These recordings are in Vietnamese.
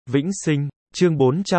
Vĩnh Sinh, chương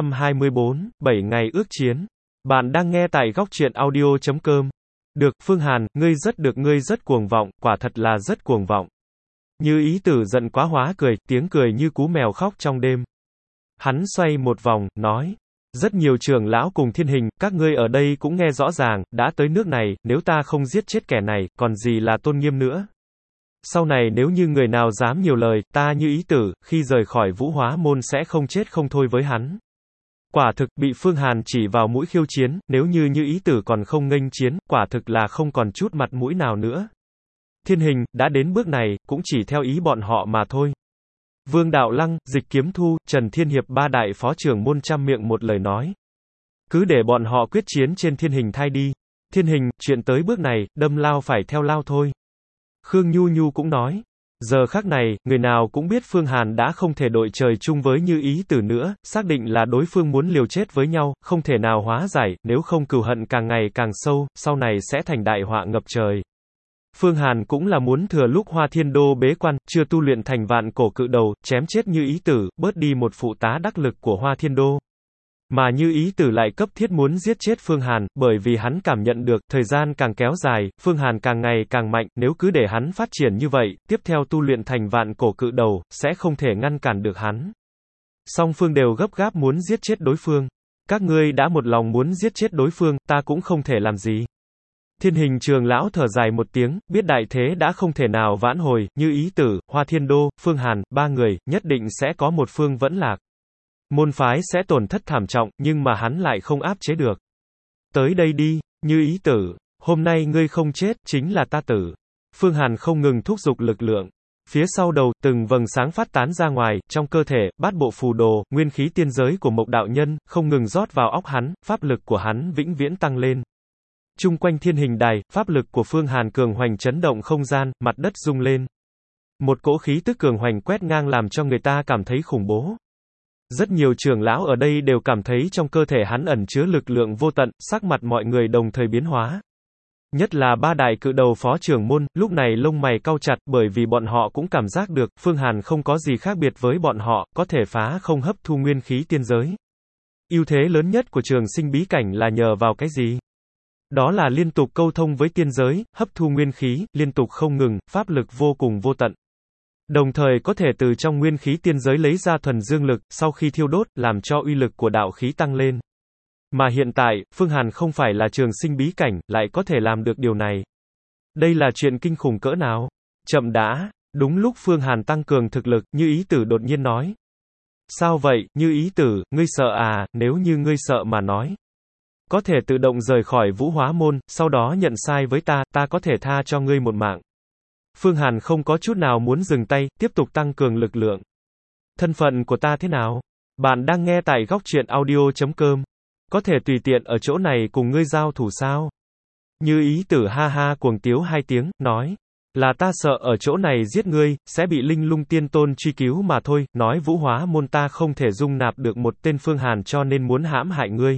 424, 7 ngày ước chiến. Bạn đang nghe tại góc truyện audio.com. Được, Phương Hàn, ngươi rất cuồng vọng, quả thật là rất cuồng vọng. Như Ý Tử giận quá hóa cười, tiếng cười như cú mèo khóc trong đêm. Hắn xoay một vòng, nói. Rất nhiều trưởng lão cùng Thiên Hình, các ngươi ở đây cũng nghe rõ ràng, đã tới nước này, nếu ta không giết chết kẻ này, còn gì là tôn nghiêm nữa. Sau này nếu như người nào dám nhiều lời, ta Như Ý Tử, khi rời khỏi Vũ Hóa Môn sẽ không chết không thôi với hắn. Quả thực, bị Phương Hàn chỉ vào mũi khiêu chiến, nếu như Như Ý Tử còn không nghênh chiến, quả thực là không còn chút mặt mũi nào nữa. Thiên Hình, đã đến bước này, cũng chỉ theo ý bọn họ mà thôi. Vương Đạo Lăng, Dịch Kiếm Thu, Trần Thiên Hiệp ba đại phó trưởng môn trăm miệng một lời nói. Cứ để bọn họ quyết chiến trên Thiên Hình thai đi. Thiên Hình, chuyện tới bước này, đâm lao phải theo lao thôi. Khương Nhu Nhu cũng nói. Giờ khắc này, người nào cũng biết Phương Hàn đã không thể đội trời chung với Như Ý Tử nữa, xác định là đối phương muốn liều chết với nhau, không thể nào hóa giải, nếu không cừu hận càng ngày càng sâu, sau này sẽ thành đại họa ngập trời. Phương Hàn cũng là muốn thừa lúc Hoa Thiên Đô bế quan, chưa tu luyện thành vạn cổ cự đầu, chém chết Như Ý Tử, bớt đi một phụ tá đắc lực của Hoa Thiên Đô. Mà Như Ý Tử lại cấp thiết muốn giết chết Phương Hàn, bởi vì hắn cảm nhận được, thời gian càng kéo dài, Phương Hàn càng ngày càng mạnh, nếu cứ để hắn phát triển như vậy, tiếp theo tu luyện thành vạn cổ cự đầu, sẽ không thể ngăn cản được hắn. Song phương đều gấp gáp muốn giết chết đối phương. Các ngươi đã một lòng muốn giết chết đối phương, ta cũng không thể làm gì. Thiên Hình Trường lão thở dài một tiếng, biết đại thế đã không thể nào vãn hồi, Như Ý Tử, Hoa Thiên Đô, Phương Hàn, ba người, nhất định sẽ có một phương vẫn lạc. Môn phái sẽ tổn thất thảm trọng, nhưng mà hắn lại không áp chế được. Tới đây đi, Như Ý Tử, hôm nay ngươi không chết, chính là ta tử. Phương Hàn không ngừng thúc giục lực lượng. Phía sau đầu, từng vầng sáng phát tán ra ngoài, trong cơ thể, bát bộ phù đồ, nguyên khí tiên giới của Mộc đạo nhân, không ngừng rót vào óc hắn, pháp lực của hắn vĩnh viễn tăng lên. Chung quanh Thiên Hình đài, pháp lực của Phương Hàn cường hoành chấn động không gian, mặt đất rung lên. Một cỗ khí tức cường hoành quét ngang làm cho người ta cảm thấy khủng bố. Rất nhiều trưởng lão ở đây đều cảm thấy trong cơ thể hắn ẩn chứa lực lượng vô tận, sắc mặt mọi người đồng thời biến hóa. Nhất là ba đại cự đầu phó trưởng môn, lúc này lông mày cau chặt, bởi vì bọn họ cũng cảm giác được, Phương Hàn không có gì khác biệt với bọn họ, có thể phá không hấp thu nguyên khí tiên giới. Ưu thế lớn nhất của Trường Sinh bí cảnh là nhờ vào cái gì? Đó là liên tục câu thông với tiên giới, hấp thu nguyên khí, liên tục không ngừng, pháp lực vô cùng vô tận. Đồng thời có thể từ trong nguyên khí tiên giới lấy ra thuần dương lực, sau khi thiêu đốt, làm cho uy lực của đạo khí tăng lên. Mà hiện tại, Phương Hàn không phải là Trường Sinh bí cảnh, lại có thể làm được điều này. Đây là chuyện kinh khủng cỡ nào? Chậm đã, đúng lúc Phương Hàn tăng cường thực lực, Như Ý Tử đột nhiên nói. Sao vậy, Như Ý Tử, ngươi sợ à, nếu như ngươi sợ mà nói. Có thể tự động rời khỏi Vũ Hóa Môn, sau đó nhận sai với ta, ta có thể tha cho ngươi một mạng. Phương Hàn không có chút nào muốn dừng tay, tiếp tục tăng cường lực lượng. Thân phận của ta thế nào? Bạn đang nghe tại góc truyện audio.com. Có thể tùy tiện ở chỗ này cùng ngươi giao thủ sao? Như Ý Tử ha ha cuồng tiếu hai tiếng, nói. Là ta sợ ở chỗ này giết ngươi, sẽ bị Linh Lung Tiên Tôn truy cứu mà thôi, nói Vũ Hóa Môn ta không thể dung nạp được một tên Phương Hàn cho nên muốn hãm hại ngươi.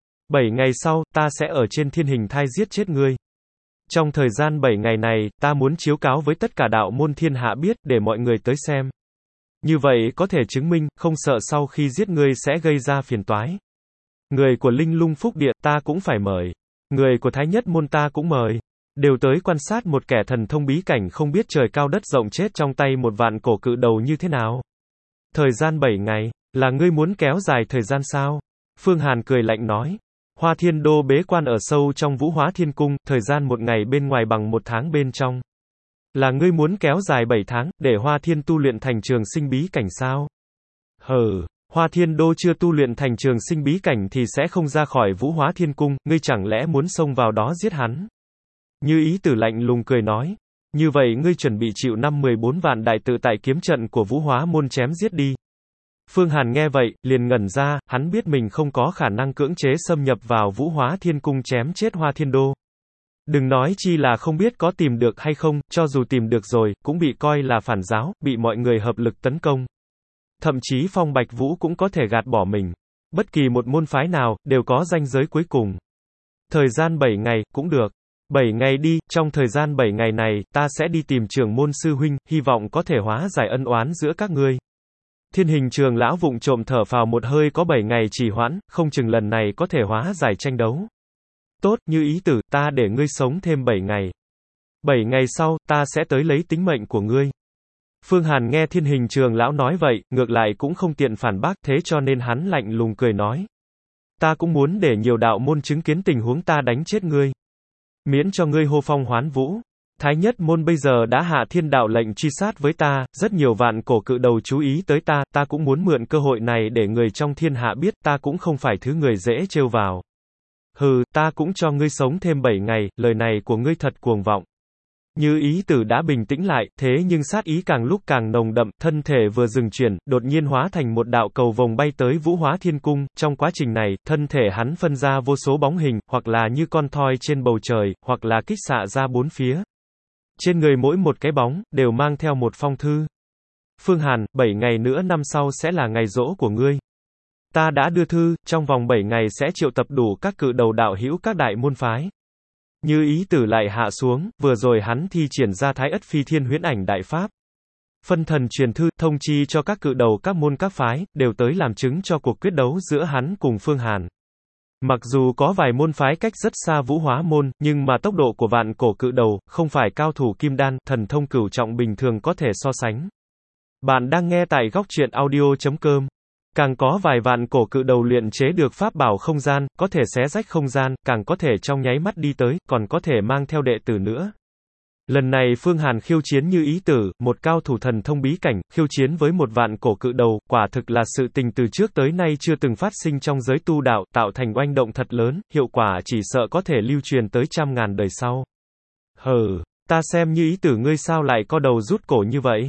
7 ngày sau, ta sẽ ở trên Thiên Hình thai giết chết ngươi. Trong thời gian 7 ngày này, ta muốn chiếu cáo với tất cả đạo môn thiên hạ biết, để mọi người tới xem. Như vậy có thể chứng minh, không sợ sau khi giết ngươi sẽ gây ra phiền toái. Người của Linh Lung Phúc Địa, ta cũng phải mời. Người của Thái Nhất Môn ta cũng mời. Đều tới quan sát một kẻ thần thông bí cảnh không biết trời cao đất rộng chết trong tay một vạn cổ cự đầu như thế nào. Thời gian 7 ngày, là ngươi muốn kéo dài thời gian sao? Phương Hàn cười lạnh nói. Hoa Thiên Đô bế quan ở sâu trong Vũ Hóa Thiên Cung, thời gian một ngày bên ngoài bằng một tháng bên trong. Là ngươi muốn kéo dài 7 tháng, để Hoa Thiên tu luyện thành Trường Sinh bí cảnh sao? Hừ, Hoa Thiên Đô chưa tu luyện thành Trường Sinh bí cảnh thì sẽ không ra khỏi Vũ Hóa Thiên Cung, ngươi chẳng lẽ muốn xông vào đó giết hắn? Như Ý Tử lạnh lùng cười nói. Như vậy ngươi chuẩn bị chịu 14 vạn đại tự tại kiếm trận của Vũ Hóa Môn chém giết đi. Phương Hàn nghe vậy, liền ngẩn ra, hắn biết mình không có khả năng cưỡng chế xâm nhập vào Vũ Hóa Thiên Cung chém chết Hoa Thiên Đô. Đừng nói chi là không biết có tìm được hay không, cho dù tìm được rồi, cũng bị coi là phản giáo, bị mọi người hợp lực tấn công. Thậm chí Phong Bạch Vũ cũng có thể gạt bỏ mình. Bất kỳ một môn phái nào, đều có ranh giới cuối cùng. Thời gian 7 ngày, cũng được. 7 ngày đi, trong thời gian 7 ngày này, ta sẽ đi tìm trưởng môn sư huynh, hy vọng có thể hóa giải ân oán giữa các ngươi. Thiên Hình Trường lão vụng trộm thở phào một hơi, có 7 ngày trì hoãn, không chừng lần này có thể hóa giải tranh đấu. Tốt, Như Ý Tử, ta để ngươi sống thêm 7 ngày. 7 ngày sau, ta sẽ tới lấy tính mệnh của ngươi. Phương Hàn nghe Thiên Hình Trường lão nói vậy, ngược lại cũng không tiện phản bác, thế cho nên hắn lạnh lùng cười nói. Ta cũng muốn để nhiều đạo môn chứng kiến tình huống ta đánh chết ngươi. Miễn cho ngươi hô phong hoán vũ. Thái nhất môn bây giờ đã hạ thiên đạo lệnh truy sát với ta, rất nhiều vạn cổ cự đầu chú ý tới ta, ta cũng muốn mượn cơ hội này để người trong thiên hạ biết ta cũng không phải thứ người dễ trêu vào. Hừ, ta cũng cho ngươi sống thêm 7 ngày, lời này của ngươi thật cuồng vọng. Như Ý Tử đã bình tĩnh lại, thế nhưng sát ý càng lúc càng nồng đậm, thân thể vừa dừng chuyển, đột nhiên hóa thành một đạo cầu vồng bay tới Vũ Hóa Thiên Cung, trong quá trình này, thân thể hắn phân ra vô số bóng hình, hoặc là như con thoi trên bầu trời, hoặc là kích xạ ra bốn phía. Trên người mỗi một cái bóng, đều mang theo một phong thư. Phương Hàn, 7 ngày nữa năm sau sẽ là ngày giỗ của ngươi. Ta đã đưa thư, trong vòng 7 ngày sẽ triệu tập đủ các cự đầu đạo hữu các đại môn phái. Như Ý Tử lại hạ xuống, vừa rồi hắn thi triển ra Thái Ất Phi Thiên Huyễn Ảnh Đại Pháp. Phân thần truyền thư, thông chi cho các cự đầu các môn các phái, đều tới làm chứng cho cuộc quyết đấu giữa hắn cùng Phương Hàn. Mặc dù có vài môn phái cách rất xa Vũ Hóa môn, nhưng mà tốc độ của vạn cổ cự đầu, không phải cao thủ kim đan, thần thông cửu trọng bình thường có thể so sánh. Bạn đang nghe tại góc truyện audio.com. Càng có vài vạn cổ cự đầu luyện chế được pháp bảo không gian, có thể xé rách không gian, càng có thể trong nháy mắt đi tới, còn có thể mang theo đệ tử nữa. Lần này Phương Hàn khiêu chiến Như Ý Tử, một cao thủ thần thông bí cảnh, khiêu chiến với một vạn cổ cự đầu, quả thực là sự tình từ trước tới nay chưa từng phát sinh trong giới tu đạo, tạo thành oanh động thật lớn, hiệu quả chỉ sợ có thể lưu truyền tới trăm ngàn đời sau. Hừ, ta xem Như Ý Tử ngươi sao lại có đầu rút cổ như vậy?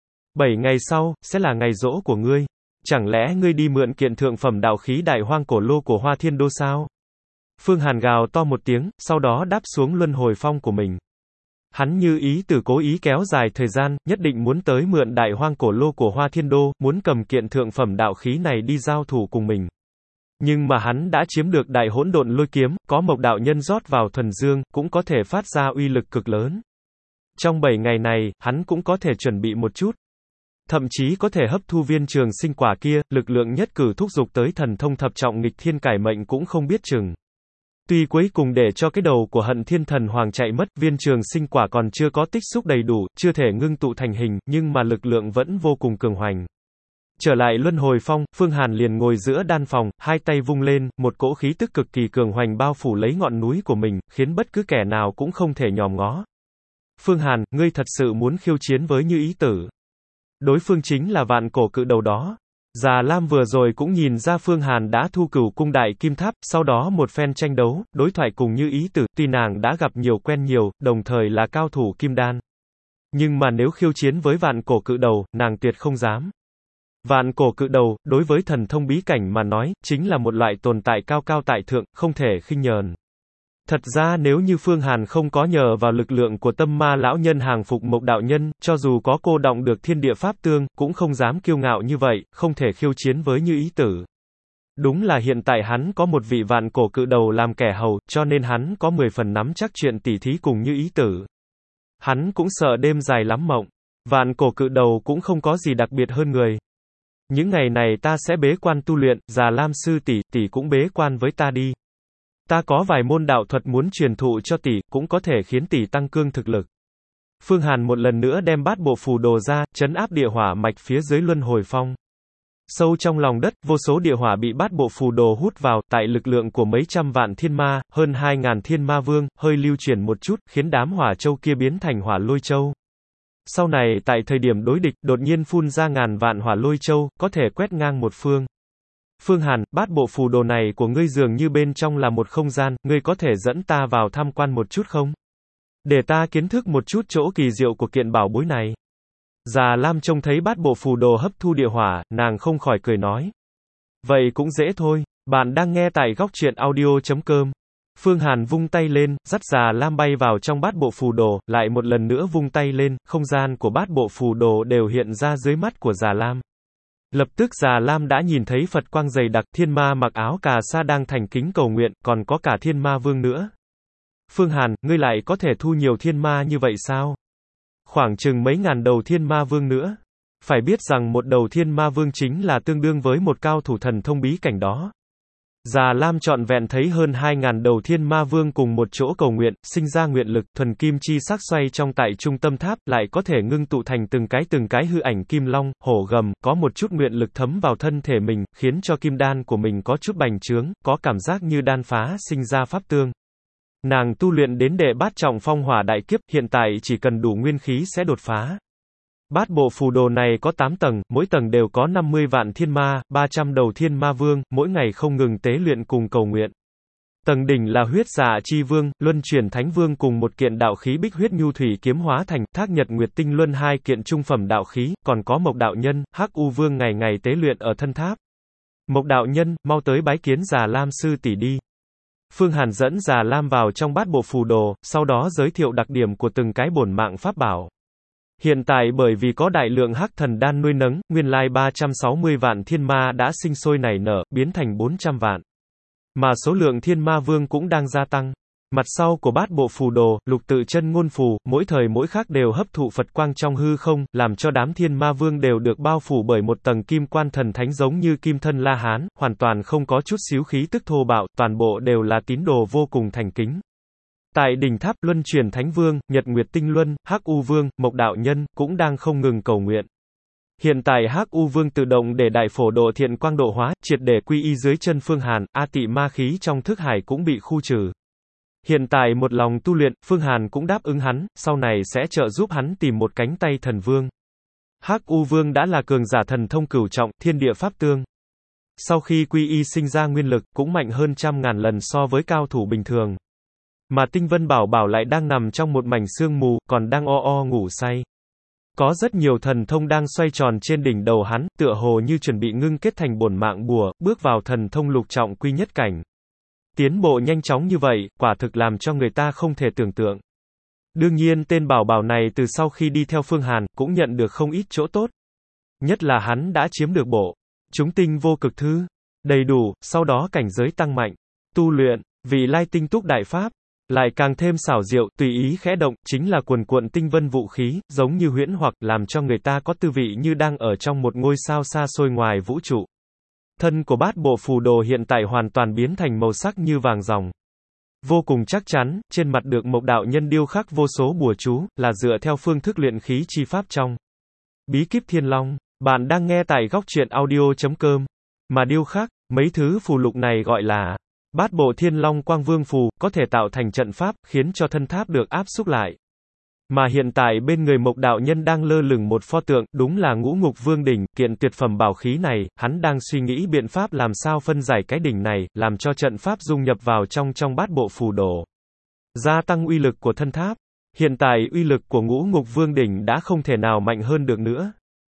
7 ngày sau, sẽ là ngày giỗ của ngươi. Chẳng lẽ ngươi đi mượn kiện thượng phẩm đạo khí Đại Hoang Cổ Lô của Hoa Thiên Đô sao? Phương Hàn gào to một tiếng, sau đó đáp xuống luân hồi phong của mình. Hắn Như Ý Tử cố ý kéo dài thời gian, nhất định muốn tới mượn Đại Hoang Cổ Lô của Hoa Thiên Đô, muốn cầm kiện thượng phẩm đạo khí này đi giao thủ cùng mình. Nhưng mà hắn đã chiếm được Đại Hỗn Độn Lôi Kiếm, có Mộc đạo nhân rót vào thuần dương, cũng có thể phát ra uy lực cực lớn. Trong 7 ngày này, hắn cũng có thể chuẩn bị một chút. Thậm chí có thể hấp thu viên trường sinh quả kia, lực lượng nhất cử thúc giục tới thần thông thập trọng nghịch thiên cải mệnh cũng không biết chừng. Tuy cuối cùng để cho cái đầu của Hận Thiên Thần Hoàng chạy mất, viên trường sinh quả còn chưa có tích xúc đầy đủ, chưa thể ngưng tụ thành hình, nhưng mà lực lượng vẫn vô cùng cường hoành. Trở lại luân hồi phong, Phương Hàn liền ngồi giữa đan phòng, hai tay vung lên, một cỗ khí tức cực kỳ cường hoành bao phủ lấy ngọn núi của mình, khiến bất cứ kẻ nào cũng không thể nhòm ngó. Phương Hàn, ngươi thật sự muốn khiêu chiến với Như Ý Tử? Đối phương chính là vạn cổ cự đầu đó. Già Lam vừa rồi cũng nhìn ra Phương Hàn đã thu Cửu Cung Đại Kim Tháp, sau đó một phen tranh đấu, đối thoại cùng Như Ý Tử, tuy nàng đã gặp nhiều quen nhiều, đồng thời là cao thủ kim đan. Nhưng mà nếu khiêu chiến với vạn cổ cự đầu, nàng tuyệt không dám. Vạn cổ cự đầu, đối với thần thông bí cảnh mà nói, chính là một loại tồn tại cao cao tại thượng, không thể khinh nhờn. Thật ra nếu như Phương Hàn không có nhờ vào lực lượng của Tâm Ma lão nhân hàng phục Mộc đạo nhân, cho dù có cô động được thiên địa pháp tương, cũng không dám kiêu ngạo như vậy, không thể khiêu chiến với Như Ý Tử. Đúng là hiện tại hắn có một vị vạn cổ cự đầu làm kẻ hầu, cho nên hắn có 10 phần nắm chắc chuyện tỉ thí cùng Như Ý Tử. Hắn cũng sợ đêm dài lắm mộng. Vạn cổ cự đầu cũng không có gì đặc biệt hơn người. Những ngày này ta sẽ bế quan tu luyện, Già Lam sư tỷ cũng bế quan với ta đi. Ta có vài môn đạo thuật muốn truyền thụ cho tỷ, cũng có thể khiến tỷ tăng cương thực lực. Phương Hàn một lần nữa đem bát bộ phù đồ ra, trấn áp địa hỏa mạch phía dưới luân hồi phong. Sâu trong lòng đất, vô số địa hỏa bị bát bộ phù đồ hút vào, tại lực lượng của mấy trăm vạn thiên ma, hơn 2.000 thiên ma vương, hơi lưu chuyển một chút, khiến đám hỏa châu kia biến thành hỏa lôi châu. Sau này, tại thời điểm đối địch, đột nhiên phun ra ngàn vạn hỏa lôi châu, có thể quét ngang một phương. Phương Hàn, bát bộ phù đồ này của ngươi dường như bên trong là một không gian, ngươi có thể dẫn ta vào tham quan một chút không? Để ta kiến thức một chút chỗ kỳ diệu của kiện bảo bối này. Già Lam trông thấy bát bộ phù đồ hấp thu địa hỏa, nàng không khỏi cười nói. Vậy cũng dễ thôi, bạn đang nghe tại góc truyện audio.com. Phương Hàn vung tay lên, dắt Già Lam bay vào trong bát bộ phù đồ, lại một lần nữa vung tay lên, không gian của bát bộ phù đồ đều hiện ra dưới mắt của Già Lam. Lập tức Già Lam đã nhìn thấy Phật quang dày đặc, thiên ma mặc áo cà sa đang thành kính cầu nguyện, còn có cả thiên ma vương nữa. Phương Hàn, ngươi lại có thể thu nhiều thiên ma như vậy sao? Khoảng chừng mấy ngàn đầu thiên ma vương nữa. Phải biết rằng một đầu thiên ma vương chính là tương đương với một cao thủ thần thông bí cảnh đó. Già Lam trọn vẹn thấy hơn 2.000 đầu thiên ma vương cùng một chỗ cầu nguyện, sinh ra nguyện lực, thuần kim chi sắc xoay trong tại trung tâm tháp, lại có thể ngưng tụ thành từng cái hư ảnh kim long, hổ gầm, có một chút nguyện lực thấm vào thân thể mình, khiến cho kim đan của mình có chút bành trướng, có cảm giác như đan phá sinh ra pháp tương. Nàng tu luyện đến đệ bát trọng phong hỏa đại kiếp, hiện tại chỉ cần đủ nguyên khí sẽ đột phá. Bát bộ phù đồ này có 8 tầng, mỗi tầng đều có 50 vạn thiên ma, 300 đầu thiên ma vương, mỗi ngày không ngừng tế luyện cùng cầu nguyện. Tầng đỉnh là huyết dạ chi vương, luân chuyển thánh vương cùng một kiện đạo khí bích huyết nhu thủy kiếm hóa thành, thác nhật nguyệt tinh luân hai kiện trung phẩm đạo khí, còn có mộc đạo nhân, hắc u vương ngày ngày tế luyện ở thân tháp. Mộc đạo nhân, mau tới bái kiến Già Lam sư tỷ đi. Phương Hàn dẫn Già Lam vào trong bát bộ phù đồ, sau đó giới thiệu đặc điểm của từng cái bổn mạng pháp bảo. Hiện tại bởi vì có đại lượng hắc thần đan nuôi nấng, nguyên lai 360 vạn thiên ma đã sinh sôi nảy nở, biến thành 400 vạn. Mà số lượng thiên ma vương cũng đang gia tăng. Mặt sau của bát bộ phù đồ, lục tự chân ngôn phù, mỗi thời mỗi khác đều hấp thụ Phật quang trong hư không, làm cho đám thiên ma vương đều được bao phủ bởi một tầng kim quan thần thánh giống như kim thân La Hán, hoàn toàn không có chút xíu khí tức thô bạo, toàn bộ đều là tín đồ vô cùng thành kính. Tại đỉnh tháp, luân chuyển thánh vương, nhật nguyệt tinh luân, hắc u vương, mộc đạo nhân, cũng đang không ngừng cầu nguyện. Hiện tại hắc u vương tự động để đại phổ độ thiện quang độ hóa, triệt để quy y dưới chân Phương Hàn, a tị ma khí trong thức hải cũng bị khu trừ. Hiện tại một lòng tu luyện, Phương Hàn cũng đáp ứng hắn, sau này sẽ trợ giúp hắn tìm một cánh tay thần vương. Hắc u vương đã là cường giả thần thông cửu trọng, thiên địa pháp tương. Sau khi quy y sinh ra nguyên lực, cũng mạnh hơn 100.000 lần so với cao thủ bình thường. Mà Tinh Vân Bảo Bảo lại đang nằm trong một mảnh sương mù, còn đang ngủ say. Có rất nhiều thần thông đang xoay tròn trên đỉnh đầu hắn, tựa hồ như chuẩn bị ngưng kết thành bổn mạng bùa, bước vào thần thông lục trọng quy nhất cảnh. Tiến bộ nhanh chóng như vậy, quả thực làm cho người ta không thể tưởng tượng. Đương nhiên tên Bảo Bảo này từ sau khi đi theo Phương Hàn, cũng nhận được không ít chỗ tốt. Nhất là hắn đã chiếm được bộ chúng tinh vô cực thư, đầy đủ, sau đó cảnh giới tăng mạnh, tu luyện, vị lai tinh túc đại pháp. Lại càng thêm xảo diệu, tùy ý khẽ động, chính là cuồn cuộn tinh vân vũ khí, giống như huyễn hoặc, làm cho người ta có tư vị như đang ở trong một ngôi sao xa xôi ngoài vũ trụ. Thân của bát bộ phù đồ hiện tại hoàn toàn biến thành màu sắc như vàng ròng. Vô cùng chắc chắn, trên mặt được mộc đạo nhân điêu khắc vô số bùa chú, là dựa theo phương thức luyện khí chi pháp trong bí kíp thiên long. Bạn đang nghe tại góc truyện audio.com. Mà điêu khắc, mấy thứ phù lục này gọi là bát bộ thiên long quang vương phù, có thể tạo thành trận pháp, khiến cho thân tháp được áp xúc lại. Mà hiện tại bên người mộc đạo nhân đang lơ lửng một pho tượng, đúng là ngũ ngục vương đỉnh, kiện tuyệt phẩm bảo khí này, hắn đang suy nghĩ biện pháp làm sao phân giải cái đỉnh này, làm cho trận pháp dung nhập vào trong bát bộ phù đồ. Gia tăng uy lực của thân tháp. Hiện tại uy lực của ngũ ngục vương đỉnh đã không thể nào mạnh hơn được nữa.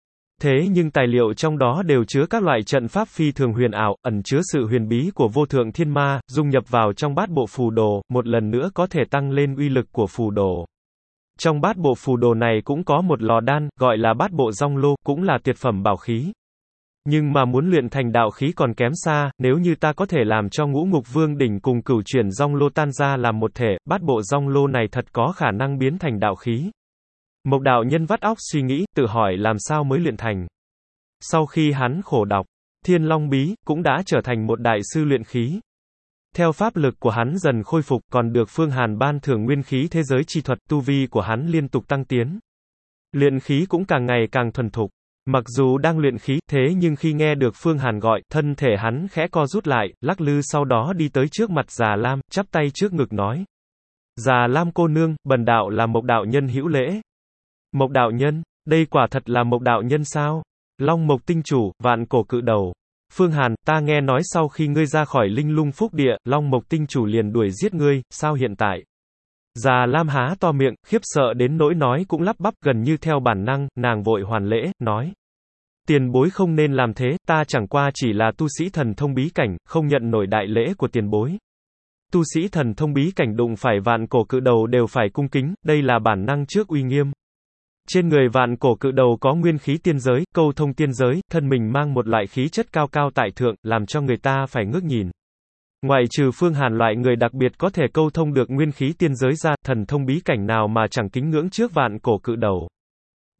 Thế nhưng tài liệu trong đó đều chứa các loại trận pháp phi thường huyền ảo, ẩn chứa sự huyền bí của vô thượng thiên ma, dung nhập vào trong bát bộ phù đồ, một lần nữa có thể tăng lên uy lực của phù đồ. Trong bát bộ phù đồ này cũng có một lò đan, gọi là bát bộ rong lô, cũng là tuyệt phẩm bảo khí. Nhưng mà muốn luyện thành đạo khí còn kém xa, nếu như ta có thể làm cho ngũ ngục vương đỉnh cùng cửu chuyển rong lô tan ra làm một thể, bát bộ rong lô này thật có khả năng biến thành đạo khí. Mộc đạo nhân vắt óc suy nghĩ, tự hỏi làm sao mới luyện thành. Sau khi hắn khổ đọc Thiên Long Bí, cũng đã trở thành một đại sư luyện khí. Theo pháp lực của hắn dần khôi phục, còn được Phương Hàn ban thưởng nguyên khí thế giới chi thuật, tu vi của hắn liên tục tăng tiến. Luyện khí cũng càng ngày càng thuần thục. Mặc dù đang luyện khí, thế nhưng khi nghe được Phương Hàn gọi, thân thể hắn khẽ co rút lại, lắc lư sau đó đi tới trước mặt Già Lam, chắp tay trước ngực nói. Già Lam cô nương, bần đạo là Mộc đạo nhân hữu lễ. Mộc đạo nhân, đây quả thật là Mộc đạo nhân sao? Long Mộc tinh chủ, vạn cổ cự đầu. Phương Hàn, ta nghe nói sau khi ngươi ra khỏi linh lung phúc địa, Long Mộc tinh chủ liền đuổi giết ngươi, sao hiện tại? Già Lam há to miệng, khiếp sợ đến nỗi nói cũng lắp bắp, gần như theo bản năng, nàng vội hoàn lễ, nói. Tiền bối không nên làm thế, ta chẳng qua chỉ là tu sĩ thần thông bí cảnh, không nhận nổi đại lễ của tiền bối. Tu sĩ thần thông bí cảnh đụng phải vạn cổ cự đầu đều phải cung kính, đây là bản năng trước uy nghiêm. Trên người vạn cổ cự đầu có nguyên khí tiên giới, câu thông tiên giới, thân mình mang một loại khí chất cao cao tại thượng, làm cho người ta phải ngước nhìn. Ngoại trừ Phương Hàn loại người đặc biệt có thể câu thông được nguyên khí tiên giới ra, thần thông bí cảnh nào mà chẳng kính ngưỡng trước vạn cổ cự đầu.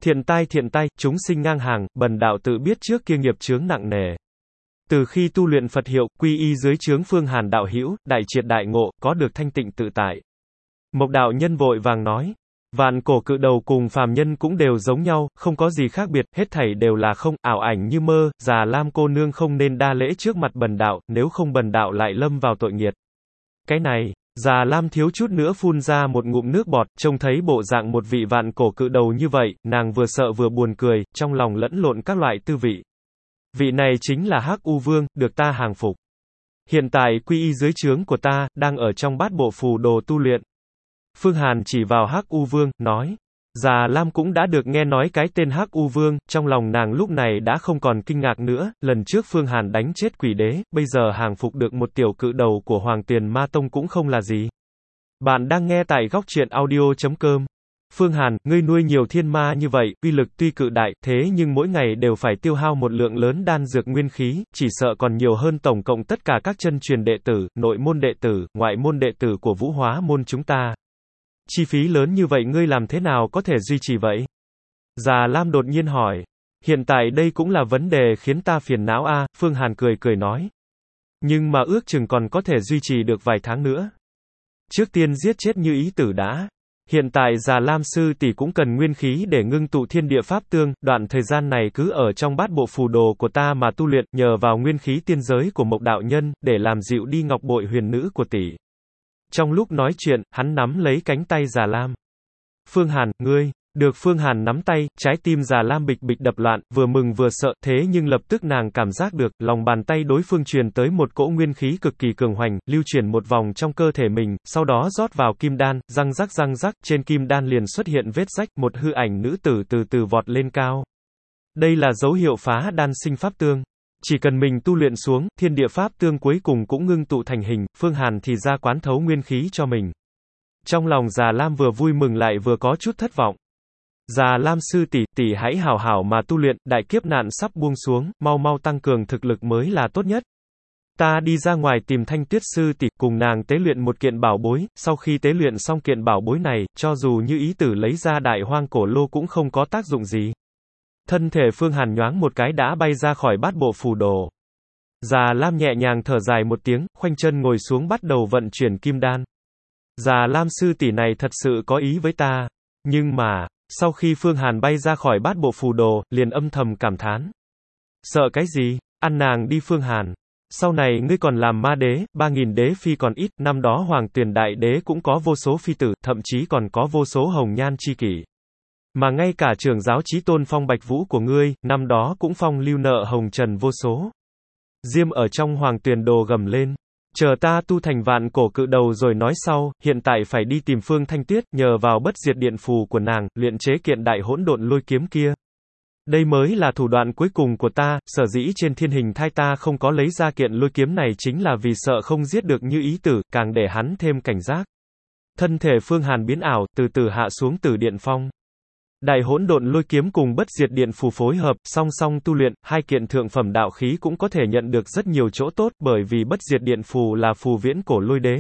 thiện tai, chúng sinh ngang hàng, bần đạo tự biết trước kia nghiệp chướng nặng nề. Từ khi tu luyện Phật hiệu, quy y dưới chướng Phương Hàn đạo hữu, đại triệt đại ngộ, có được thanh tịnh tự tại. Mộc đạo nhân vội vàng nói, vạn cổ cự đầu cùng phàm nhân cũng đều giống nhau, không có gì khác biệt, hết thảy đều là không, ảo ảnh như mơ, Già Lam cô nương không nên đa lễ trước mặt bần đạo, nếu không bần đạo lại lâm vào tội nghiệt. Cái này, Già Lam thiếu chút nữa phun ra một ngụm nước bọt, trông thấy bộ dạng một vị vạn cổ cự đầu như vậy, nàng vừa sợ vừa buồn cười, trong lòng lẫn lộn các loại tư vị. Vị này chính là Hắc U Vương, được ta hàng phục. Hiện tại quy y dưới trướng của ta, đang ở trong bát bộ phù đồ tu luyện. Phương Hàn chỉ vào Hắc U Vương, nói. Già Lam cũng đã được nghe nói cái tên Hắc U Vương, trong lòng nàng lúc này đã không còn kinh ngạc nữa, lần trước Phương Hàn đánh chết quỷ đế, bây giờ hàng phục được một tiểu cự đầu của Hoàng Tuyền Ma Tông cũng không là gì. Bạn đang nghe tại góc truyện audio.com. Phương Hàn, ngươi nuôi nhiều thiên ma như vậy, uy lực tuy cự đại, thế nhưng mỗi ngày đều phải tiêu hao một lượng lớn đan dược nguyên khí, chỉ sợ còn nhiều hơn tổng cộng tất cả các chân truyền đệ tử, nội môn đệ tử, ngoại môn đệ tử của Vũ Hóa môn chúng ta. Chi phí lớn như vậy ngươi làm thế nào có thể duy trì vậy? Già Lam đột nhiên hỏi. Hiện tại đây cũng là vấn đề khiến ta phiền não a, Phương Hàn cười nói. Nhưng mà ước chừng còn có thể duy trì được vài tháng nữa. Trước tiên giết chết Như Ý Tử đã. Hiện tại Già Lam sư tỷ cũng cần nguyên khí để ngưng tụ thiên địa pháp tương, đoạn thời gian này cứ ở trong bát bộ phù đồ của ta mà tu luyện, nhờ vào nguyên khí tiên giới của Mộc đạo nhân, để làm dịu đi ngọc bội huyền nữ của tỷ. Trong lúc nói chuyện, hắn nắm lấy cánh tay Già Lam. Phương Hàn, ngươi, được Phương Hàn nắm tay, trái tim Già Lam bịch bịch đập loạn, vừa mừng vừa sợ, thế nhưng lập tức nàng cảm giác được, lòng bàn tay đối phương truyền tới một cỗ nguyên khí cực kỳ cường hoành, lưu chuyển một vòng trong cơ thể mình, sau đó rót vào kim đan, răng rắc, trên kim đan liền xuất hiện vết rách, một hư ảnh nữ tử từ từ vọt lên cao. Đây là dấu hiệu phá đan sinh pháp tương. Chỉ cần mình tu luyện xuống, thiên địa pháp tương cuối cùng cũng ngưng tụ thành hình, Phương Hàn thì ra quán thấu nguyên khí cho mình. Trong lòng Già Lam vừa vui mừng lại vừa có chút thất vọng. Già Lam sư tỷ hãy hảo hảo mà tu luyện, đại kiếp nạn sắp buông xuống, mau tăng cường thực lực mới là tốt nhất. Ta đi ra ngoài tìm Thanh Tuyết sư tỷ, cùng nàng tế luyện một kiện bảo bối, sau khi tế luyện xong kiện bảo bối này, cho dù Như Ý Tử lấy ra đại hoang cổ lô cũng không có tác dụng gì. Thân thể Phương Hàn nhoáng một cái đã bay ra khỏi bát bộ phù đồ. Già Lam nhẹ nhàng thở dài một tiếng, khoanh chân ngồi xuống bắt đầu vận chuyển kim đan. Già Lam sư tỷ này thật sự có ý với ta. Nhưng mà, sau khi Phương Hàn bay ra khỏi bát bộ phù đồ, liền âm thầm cảm thán. Sợ cái gì? Ăn nàng đi Phương Hàn. Sau này ngươi còn làm ma đế, 3.000 đế phi còn ít, năm đó Hoàng Tuyền đại đế cũng có vô số phi tử, thậm chí còn có vô số hồng nhan chi kỷ. Mà ngay cả trưởng giáo Chí Tôn phong Bạch Vũ của ngươi, năm đó cũng phong lưu nợ hồng trần vô số. Diêm ở trong Hoàng Tuyền đồ gầm lên. Chờ ta tu thành vạn cổ cự đầu rồi nói sau, hiện tại phải đi tìm Phương Thanh Tuyết, nhờ vào bất diệt điện phù của nàng, luyện chế kiện đại hỗn độn lôi kiếm kia. Đây mới là thủ đoạn cuối cùng của ta, sở dĩ trên thiên hình thai ta không có lấy ra kiện lôi kiếm này chính là vì sợ không giết được Như Ý Tử, càng để hắn thêm cảnh giác. Thân thể Phương Hàn biến ảo, từ từ hạ xuống từ điện phong. Đại hỗn độn lôi kiếm cùng bất diệt điện phù phối hợp, song song tu luyện, hai kiện thượng phẩm đạo khí cũng có thể nhận được rất nhiều chỗ tốt, bởi vì bất diệt điện phù là phù viễn cổ lôi đế.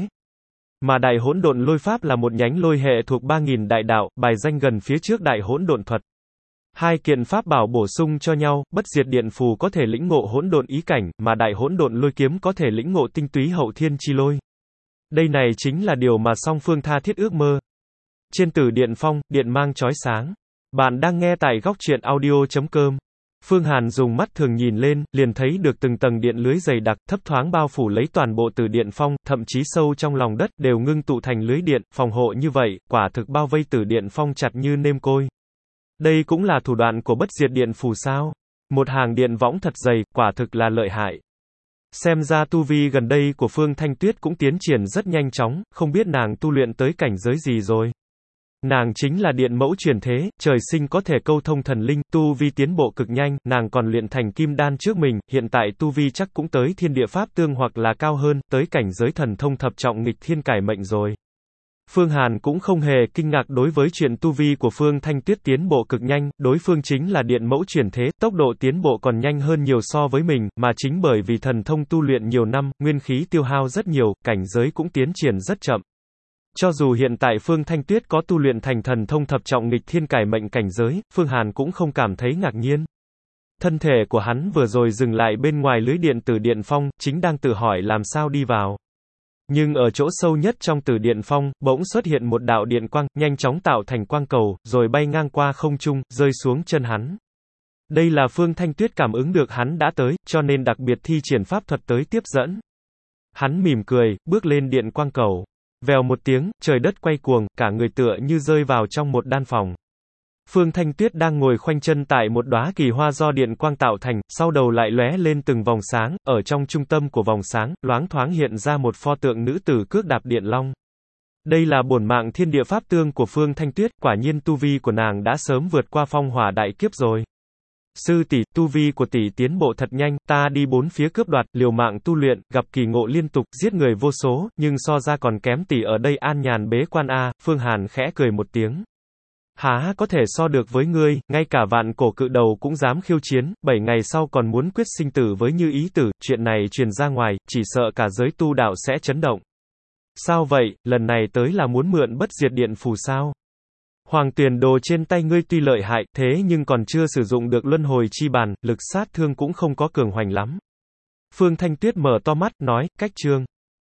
Mà đại hỗn độn lôi pháp là một nhánh lôi hệ thuộc 3.000 đại đạo, bài danh gần phía trước đại hỗn độn thuật. Hai kiện pháp bảo bổ sung cho nhau, bất diệt điện phù có thể lĩnh ngộ hỗn độn ý cảnh, mà đại hỗn độn lôi kiếm có thể lĩnh ngộ tinh túy hậu thiên chi lôi. Đây này chính là điều mà song phương tha thiết ước mơ. Trên tử điện phong, điện mang chói sáng. Bạn đang nghe tại góc truyện audio.com. Phương Hàn dùng mắt thường nhìn lên, liền thấy được từng tầng điện lưới dày đặc, thấp thoáng bao phủ lấy toàn bộ tử điện phong, thậm chí sâu trong lòng đất, đều ngưng tụ thành lưới điện, phòng hộ như vậy, quả thực bao vây tử điện phong chặt như nêm côi. Đây cũng là thủ đoạn của bất diệt điện phù sao? Một hàng điện võng thật dày, quả thực là lợi hại. Xem ra tu vi gần đây của Phương Thanh Tuyết cũng tiến triển rất nhanh chóng, không biết nàng tu luyện tới cảnh giới gì rồi. Nàng chính là điện mẫu truyền thế, trời sinh có thể câu thông thần linh, tu vi tiến bộ cực nhanh, nàng còn luyện thành kim đan trước mình, hiện tại tu vi chắc cũng tới thiên địa pháp tương hoặc là cao hơn, tới cảnh giới thần thông thập trọng nghịch thiên cải mệnh rồi. Phương Hàn cũng không hề kinh ngạc đối với chuyện tu vi của Phương Thanh Tuyết tiến bộ cực nhanh, đối phương chính là điện mẫu truyền thế, tốc độ tiến bộ còn nhanh hơn nhiều so với mình, mà chính bởi vì thần thông tu luyện nhiều năm, nguyên khí tiêu hao rất nhiều, cảnh giới cũng tiến triển rất chậm. Cho dù hiện tại Phương Thanh Tuyết có tu luyện thành thần thông thập trọng nghịch thiên cải mệnh cảnh giới, Phương Hàn cũng không cảm thấy ngạc nhiên. Thân thể của hắn vừa rồi dừng lại bên ngoài lưới điện tử điện phong, chính đang tự hỏi làm sao đi vào. Nhưng ở chỗ sâu nhất trong tử điện phong, bỗng xuất hiện một đạo điện quang, nhanh chóng tạo thành quang cầu, rồi bay ngang qua không trung, rơi xuống chân hắn. Đây là Phương Thanh Tuyết cảm ứng được hắn đã tới, cho nên đặc biệt thi triển pháp thuật tới tiếp dẫn. Hắn mỉm cười, bước lên điện quang cầu. Vèo một tiếng, trời đất quay cuồng, cả người tựa như rơi vào trong một đan phòng. Phương Thanh Tuyết đang ngồi khoanh chân tại một đóa kỳ hoa do điện quang tạo thành, sau đầu lại lóe lên từng vòng sáng, ở trong trung tâm của vòng sáng, loáng thoáng hiện ra một pho tượng nữ tử cước đạp điện long. Đây là bổn mạng thiên địa pháp tương của Phương Thanh Tuyết, quả nhiên tu vi của nàng đã sớm vượt qua phong hỏa đại kiếp rồi. Sư tỷ, tu vi của tỷ tiến bộ thật nhanh, ta đi bốn phía cướp đoạt, liều mạng tu luyện, gặp kỳ ngộ liên tục, giết người vô số, nhưng so ra còn kém tỷ ở đây an nhàn bế quan a. Phương Hàn khẽ cười một tiếng. Há có thể so được với ngươi, ngay cả vạn cổ cự đầu cũng dám khiêu chiến, 7 ngày sau còn muốn quyết sinh tử với Như Ý Tử, chuyện này truyền ra ngoài, chỉ sợ cả giới tu đạo sẽ chấn động. Sao vậy, lần này tới là muốn mượn bất diệt điện phù sao? Hoàng tuyển đồ trên tay ngươi tuy lợi hại, thế nhưng còn chưa sử dụng được luân hồi chi bàn, lực sát thương cũng không có cường hoành lắm. Phương Thanh Tuyết mở to mắt, nói, cách chương.